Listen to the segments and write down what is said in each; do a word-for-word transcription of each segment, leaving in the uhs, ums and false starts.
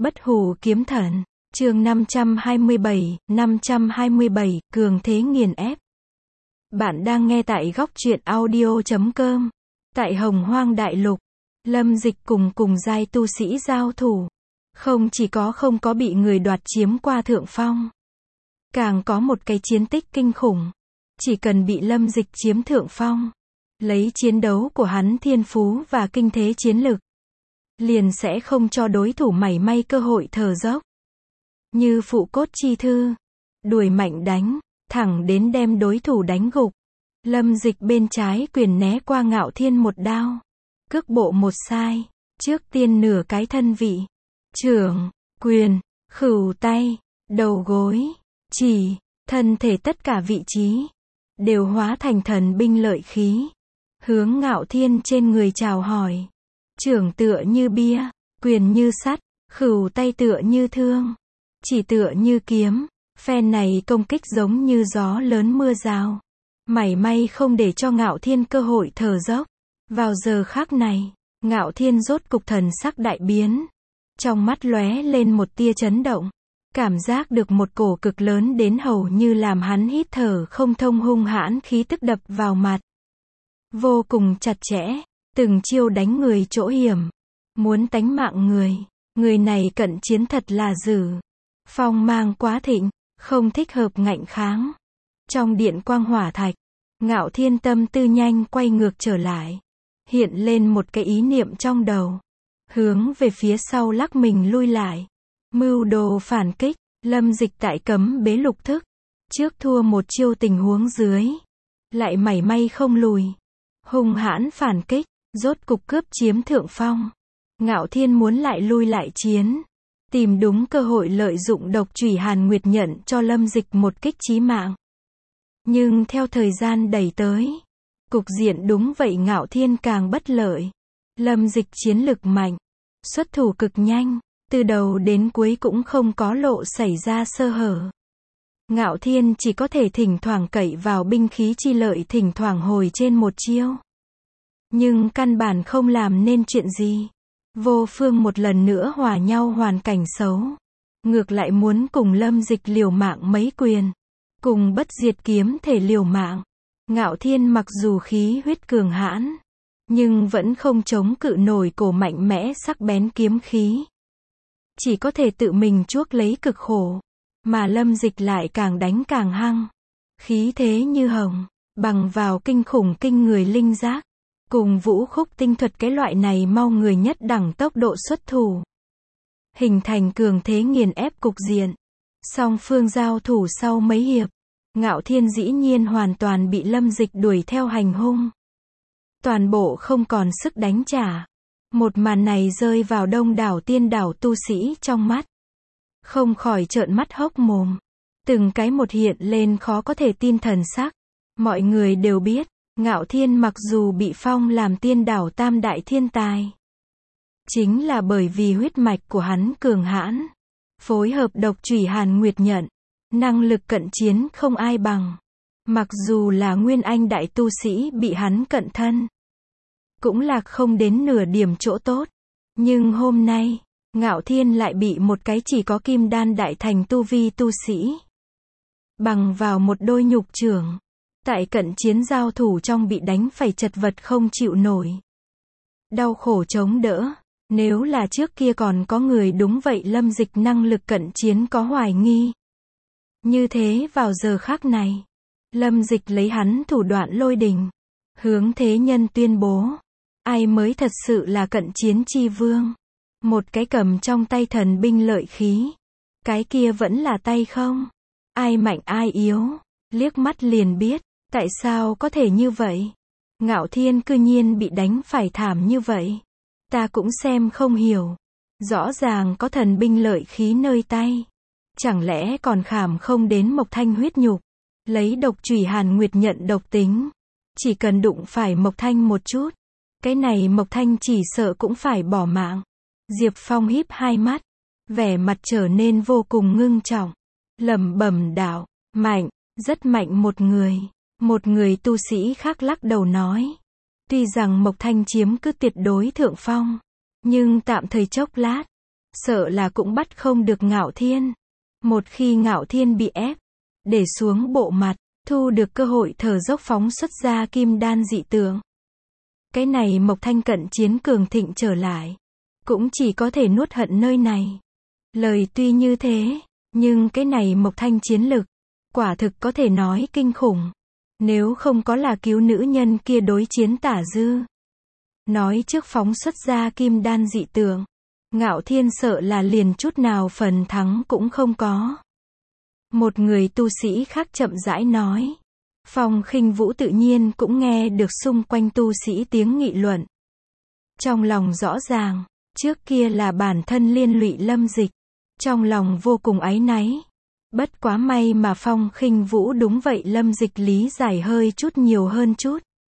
Bất hủ kiếm thần, chương năm trăm hai mươi bảy, năm trăm hai mươi bảy, cường thế nghiền ép. Bạn đang nghe tại góc truyện audio chấm com. Tại Hồng Hoang Đại Lục, Lâm Dịch cùng cùng giai tu sĩ giao thủ. Không chỉ có không có bị người đoạt chiếm qua thượng phong, càng có một cái chiến tích kinh khủng. Chỉ cần bị Lâm Dịch chiếm thượng phong, lấy chiến đấu của hắn thiên phú và kinh thế chiến lực, liền sẽ không cho đối thủ mảy may cơ hội thở dốc. Như phụ cốt chi thư, đuổi mạnh đánh, thẳng đến đem đối thủ đánh gục. Lâm Dịch bên trái quyền né qua Ngạo Thiên một đao, cước bộ một sai, trước tiên nửa cái thân vị, trưởng, quyền, khửu tay, đầu gối, chỉ, thân thể tất cả vị trí đều hóa thành thần binh lợi khí, hướng Ngạo Thiên trên người chào hỏi. Trưởng tựa như bia, quyền như sắt, khửu tay tựa như thương, chỉ tựa như kiếm. Phen này công kích giống như gió lớn mưa rào, mảy may không để cho Ngạo Thiên cơ hội thở dốc. Vào giờ khắc này, Ngạo Thiên rốt cục thần sắc đại biến, trong mắt lóe lên một tia chấn động, cảm giác được một cổ cực lớn đến hầu như làm hắn hít thở không thông hung hãn khí tức đập vào mặt. Vô cùng chặt chẽ, từng chiêu đánh người chỗ hiểm, muốn tánh mạng người. Người này cận chiến thật là dữ, phong mang quá thịnh, không thích hợp ngạnh kháng. Trong điện quang hỏa thạch, Ngạo Thiên tâm tư nhanh quay ngược trở lại, hiện lên một cái ý niệm trong đầu, hướng về phía sau lắc mình lui lại, mưu đồ phản kích. Lâm Dịch tại cấm bế lục thức, trước thua một chiêu tình huống dưới, lại mảy may không lùi, hung hãn phản kích, rốt cục cướp chiếm thượng phong. Ngạo Thiên muốn lại lui lại chiến, tìm đúng cơ hội lợi dụng độc chủy Hàn Nguyệt nhận cho Lâm Dịch một kích chí mạng. Nhưng theo thời gian đẩy tới, cục diện đúng vậy Ngạo Thiên càng bất lợi. Lâm Dịch chiến lực mạnh, xuất thủ cực nhanh, từ đầu đến cuối cũng không có lộ xảy ra sơ hở. Ngạo Thiên chỉ có thể thỉnh thoảng cậy vào binh khí chi lợi thỉnh thoảng hồi trên một chiêu, nhưng căn bản không làm nên chuyện gì. Vô phương một lần nữa hòa nhau hoàn cảnh xấu, ngược lại muốn cùng Lâm Dịch liều mạng mấy quyền, cùng bất diệt kiếm thể liều mạng. Ngạo Thiên mặc dù khí huyết cường hãn, nhưng vẫn không chống cự nổi cổ mạnh mẽ sắc bén kiếm khí, chỉ có thể tự mình chuốc lấy cực khổ. Mà Lâm Dịch lại càng đánh càng hăng, khí thế như hồng, bằng vào kinh khủng kinh người linh giác, cùng vũ khúc tinh thuật cái loại này mau người nhất đẳng tốc độ xuất thủ, hình thành cường thế nghiền ép cục diện. Song phương giao thủ sau mấy hiệp, Ngạo Thiên dĩ nhiên hoàn toàn bị Lâm Dịch đuổi theo hành hung, toàn bộ không còn sức đánh trả. Một màn này rơi vào đông đảo tiên đảo tu sĩ trong mắt, không khỏi trợn mắt hốc mồm, từng cái một hiện lên khó có thể tin thần sắc. Mọi người đều biết, Ngạo Thiên mặc dù bị phong làm tiên đảo tam đại thiên tài, chính là bởi vì huyết mạch của hắn cường hãn, phối hợp độc chủy Hàn Nguyệt nhận, năng lực cận chiến không ai bằng. Mặc dù là nguyên anh đại tu sĩ bị hắn cận thân, cũng là không đến nửa điểm chỗ tốt. Nhưng hôm nay, Ngạo Thiên lại bị một cái chỉ có kim đan đại thành tu vi tu sĩ, bằng vào một đôi nhục chưởng, tại cận chiến giao thủ trong bị đánh phải chật vật không chịu nổi, đau khổ chống đỡ. Nếu là trước kia còn có người đúng vậy Lâm Dịch năng lực cận chiến có hoài nghi, như thế vào giờ khắc này, Lâm Dịch lấy hắn thủ đoạn lôi đình, hướng thế nhân tuyên bố, ai mới thật sự là cận chiến chi vương. Một cái cầm trong tay thần binh lợi khí, cái kia vẫn là tay không. Ai mạnh ai yếu, liếc mắt liền biết. Tại sao có thể như vậy? Ngạo Thiên cư nhiên bị đánh phải thảm như vậy, ta cũng xem không hiểu. Rõ ràng có thần binh lợi khí nơi tay, chẳng lẽ còn khảm không đến Mộc Thanh huyết nhục? Lấy độc chủy Hàn Nguyệt nhận độc tính, chỉ cần đụng phải Mộc Thanh một chút, cái này Mộc Thanh chỉ sợ cũng phải bỏ mạng. Diệp Phong híp hai mắt, vẻ mặt trở nên vô cùng ngưng trọng, lẩm bẩm đạo, mạnh, rất mạnh một người. Một người tu sĩ khác lắc đầu nói, tuy rằng Mộc Thanh chiếm cứ tuyệt đối thượng phong, nhưng tạm thời chốc lát, sợ là cũng bắt không được Ngạo Thiên. Một khi Ngạo Thiên bị ép, để xuống bộ mặt, thu được cơ hội thở dốc phóng xuất ra kim đan dị tượng. Cái này Mộc Thanh cận chiến cường thịnh trở lại, cũng chỉ có thể nuốt hận nơi này. Lời tuy như thế, nhưng cái này Mộc Thanh chiến lực, quả thực có thể nói kinh khủng. Nếu không có là cứu nữ nhân kia đối chiến Tả Dư, nói trước phóng xuất ra kim đan dị tượng, Ngạo Thiên sợ là liền chút nào phần thắng cũng không có. Một người tu sĩ khác chậm rãi nói. Phong Khinh Vũ tự nhiên cũng nghe được xung quanh tu sĩ tiếng nghị luận. Trong lòng rõ ràng, trước kia là bản thân liên lụy Lâm Dịch, trong lòng vô cùng áy náy. Bất quá may mà Phong Khinh Vũ đúng vậy Lâm Dịch lý giải hơi chút nhiều hơn chút.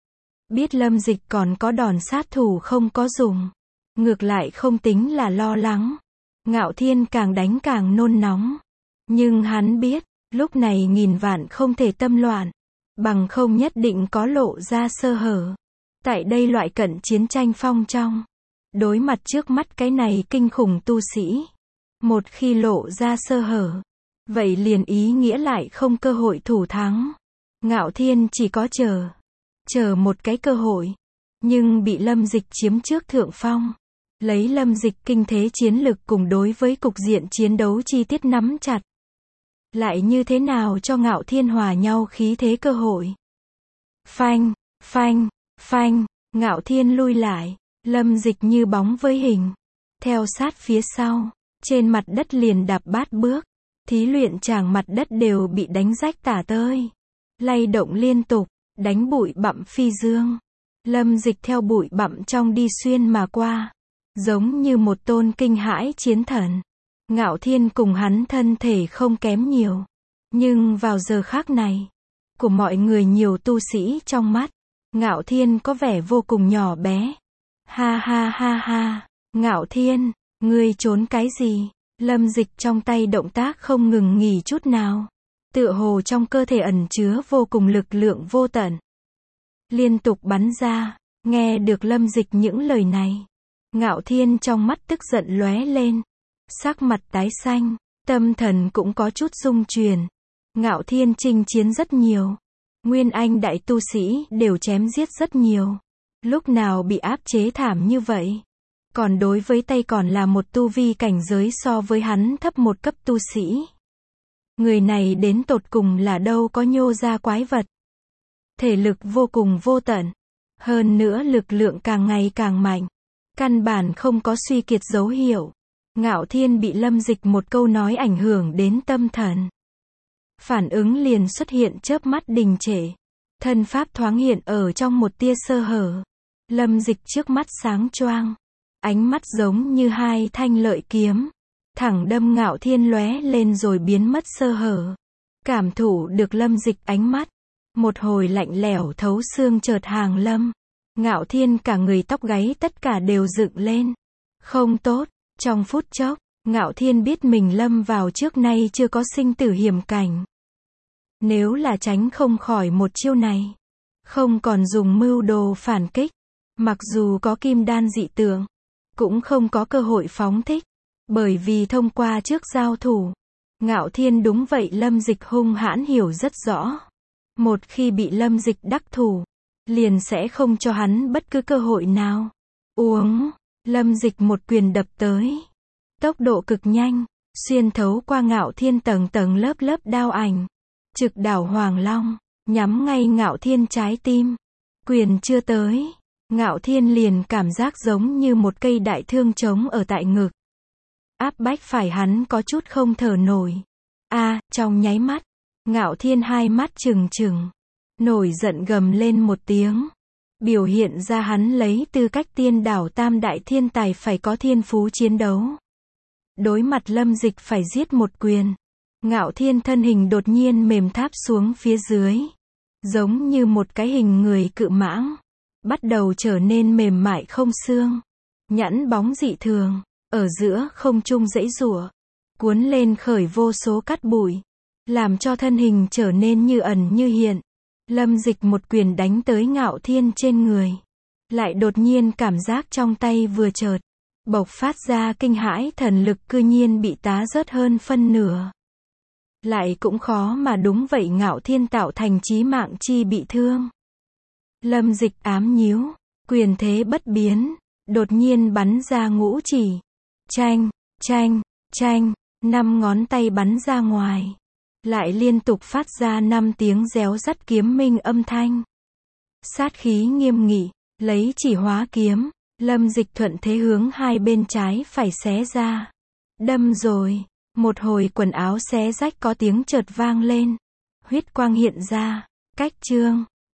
Biết Lâm Dịch còn có đòn sát thủ không có dùng, ngược lại không tính là lo lắng. Ngạo Thiên càng đánh càng nôn nóng. Nhưng hắn biết, lúc này nghìn vạn không thể tâm loạn, bằng không nhất định có lộ ra sơ hở. Tại đây loại cận chiến tranh phong trong, đối mặt trước mắt cái này kinh khủng tu sĩ, một khi lộ ra sơ hở, vậy liền ý nghĩa lại không cơ hội thủ thắng. Ngạo Thiên chỉ có chờ, chờ một cái cơ hội, nhưng bị Lâm Dịch chiếm trước thượng phong. Lấy Lâm Dịch kinh thế chiến lực cùng đối với cục diện chiến đấu chi tiết nắm chặt, lại như thế nào cho Ngạo Thiên hòa nhau khí thế cơ hội. Phanh, phanh, phanh, Ngạo Thiên lui lại, Lâm Dịch như bóng với hình, theo sát phía sau, trên mặt đất liền đạp bát bước, thí luyện tràng mặt đất đều bị đánh rách tả tơi, lay động liên tục, đánh bụi bặm phi dương. Lâm Dịch theo bụi bặm trong đi xuyên mà qua, giống như một tôn kinh hãi chiến thần. Ngạo Thiên cùng hắn thân thể không kém nhiều, nhưng vào giờ khác này, của mọi người nhiều tu sĩ trong mắt, Ngạo Thiên có vẻ vô cùng nhỏ bé. Ha ha ha ha, Ngạo Thiên, ngươi trốn cái gì? Lâm Dịch trong tay động tác không ngừng nghỉ chút nào, tựa hồ trong cơ thể ẩn chứa vô cùng lực lượng vô tận, liên tục bắn ra. Nghe được Lâm Dịch những lời này, Ngạo Thiên trong mắt tức giận lóe lên, sắc mặt tái xanh, tâm thần cũng có chút rung chuyển. Ngạo Thiên chinh chiến rất nhiều, Nguyên Anh đại tu sĩ đều chém giết rất nhiều, lúc nào bị áp chế thảm như vậy, còn đối với tay còn là một tu vi cảnh giới so với hắn thấp một cấp tu sĩ. Người này đến tột cùng là đâu có nhô ra quái vật, thể lực vô cùng vô tận, hơn nữa lực lượng càng ngày càng mạnh, căn bản không có suy kiệt dấu hiệu. Ngạo Thiên bị Lâm Dịch một câu nói ảnh hưởng đến tâm thần, phản ứng liền xuất hiện chớp mắt đình trệ, thân pháp thoáng hiện ở trong một tia sơ hở. Lâm Dịch trước mắt sáng choang, ánh mắt giống như hai thanh lợi kiếm, thẳng đâm Ngạo Thiên lóe lên rồi biến mất sơ hở. Cảm thụ được Lâm Dịch ánh mắt, một hồi lạnh lẽo thấu xương chợt hàng lâm, Ngạo Thiên cả người tóc gáy tất cả đều dựng lên. Không tốt. Trong phút chốc, Ngạo Thiên biết mình lâm vào trước nay chưa có sinh tử hiểm cảnh. Nếu là tránh không khỏi một chiêu này, không còn dùng mưu đồ phản kích, mặc dù có kim đan dị tượng, cũng không có cơ hội phóng thích, bởi vì thông qua trước giao thủ, Ngạo Thiên đúng vậy Lâm Dịch hung hãn hiểu rất rõ. Một khi bị Lâm Dịch đắc thủ, liền sẽ không cho hắn bất cứ cơ hội nào. Uống. Lâm Dịch một quyền đập tới, tốc độ cực nhanh, xuyên thấu qua Ngạo Thiên tầng tầng lớp lớp đao ảnh, trực đảo Hoàng Long, nhắm ngay Ngạo Thiên trái tim. Quyền chưa tới, Ngạo Thiên liền cảm giác giống như một cây đại thương trống ở tại ngực, áp bách phải hắn có chút không thở nổi. A, à, trong nháy mắt, Ngạo Thiên hai mắt trừng trừng, nổi giận gầm lên một tiếng. Biểu hiện ra hắn lấy tư cách tiên đảo tam đại thiên tài phải có thiên phú chiến đấu. Đối mặt Lâm Dịch phải giết một quyền, Ngạo Thiên thân hình đột nhiên mềm tháp xuống phía dưới, giống như một cái hình người cự mãng, bắt đầu trở nên mềm mại không xương, nhẵn bóng dị thường, ở giữa không trung giãy giụa, cuốn lên khởi vô số cát bụi, làm cho thân hình trở nên như ẩn như hiện. Lâm Dịch một quyền đánh tới Ngạo Thiên trên người, lại đột nhiên cảm giác trong tay vừa chợt, Bộc phát ra kinh hãi thần lực cư nhiên bị tá rớt hơn phân nửa. Lại cũng khó mà đúng vậy Ngạo Thiên tạo thành chí mạng chi bị thương. Lâm Dịch ám nhíu, quyền thế bất biến, đột nhiên bắn ra ngũ chỉ. Chanh, chanh, chanh, năm ngón tay bắn ra ngoài. Lại liên tục phát ra năm tiếng réo rắt kiếm minh âm thanh. Sát khí nghiêm nghị, lấy chỉ hóa kiếm, Lâm Dịch thuận thế hướng hai bên trái phải xé ra. Đâm rồi, một hồi quần áo xé rách có tiếng chợt vang lên. Huyết quang hiện ra, cách chương.